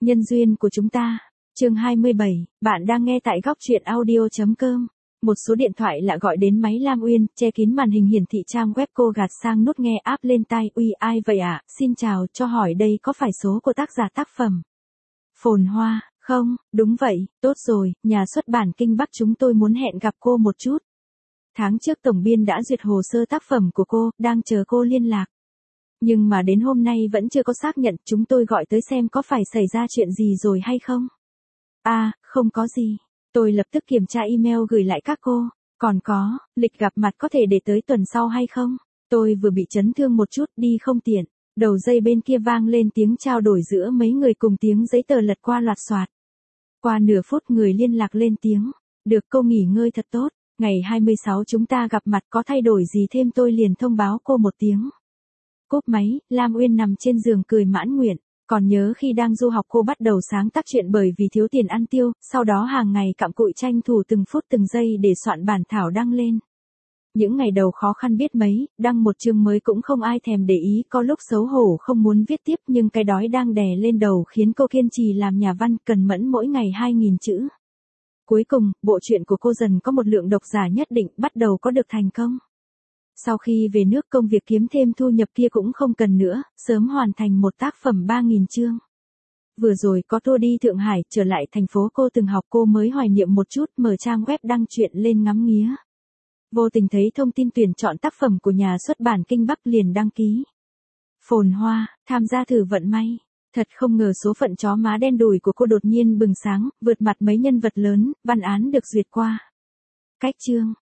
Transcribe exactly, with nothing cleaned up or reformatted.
Nhân duyên của chúng ta. Chương hai mươi bảy, bạn đang nghe tại góc truyện audio chấm com. Một số điện thoại lạ gọi đến máy Lam Uyên, che kín màn hình hiển thị trang web, cô gạt sang nút nghe áp lên tai. Uy, ai vậy ạ? À? Xin chào, cho hỏi đây có phải số của tác giả tác phẩm Phồn Hoa, không? Đúng vậy, tốt rồi, nhà xuất bản Kinh Bắc chúng tôi muốn hẹn gặp cô một chút. Tháng trước tổng biên đã duyệt hồ sơ tác phẩm của cô, đang chờ cô liên lạc. Nhưng mà đến hôm nay vẫn chưa có xác nhận, chúng tôi gọi tới xem có phải xảy ra chuyện gì rồi hay không. À, không có gì. Tôi lập tức kiểm tra email gửi lại các cô. Còn có, lịch gặp mặt có thể để tới tuần sau hay không? Tôi vừa bị chấn thương một chút, đi không tiện. Đầu dây bên kia vang lên tiếng trao đổi giữa mấy người cùng tiếng giấy tờ lật qua loạt soạt. Qua nửa phút người liên lạc lên tiếng. Được, cô nghỉ ngơi thật tốt. Ngày hai mươi sáu chúng ta gặp mặt, có thay đổi gì thêm tôi liền thông báo cô một tiếng. Cúp máy, Lam Uyên nằm trên giường cười mãn nguyện. Còn nhớ khi đang du học cô bắt đầu sáng tác truyện bởi vì thiếu tiền ăn tiêu, sau đó hàng ngày cặm cụi tranh thủ từng phút từng giây để soạn bản thảo đăng lên. Những ngày đầu khó khăn biết mấy, đăng một chương mới cũng không ai thèm để ý, có lúc xấu hổ không muốn viết tiếp nhưng cái đói đang đè lên đầu khiến cô kiên trì làm nhà văn, cần mẫn mỗi ngày hai nghìn chữ. Cuối cùng, bộ truyện của cô dần có một lượng độc giả nhất định, bắt đầu có được thành công. Sau khi về nước công việc kiếm thêm thu nhập kia cũng không cần nữa, sớm hoàn thành một tác phẩm ba nghìn chương. Vừa rồi có tour đi Thượng Hải, trở lại thành phố cô từng học, cô mới hoài niệm một chút, mở trang web đăng truyện lên ngắm nghía. Vô tình thấy thông tin tuyển chọn tác phẩm của nhà xuất bản Kinh Bắc liền đăng ký. Phồn Hoa, tham gia thử vận may. Thật không ngờ số phận chó má đen đủi của cô đột nhiên bừng sáng, vượt mặt mấy nhân vật lớn, văn án được duyệt qua. Cách chương,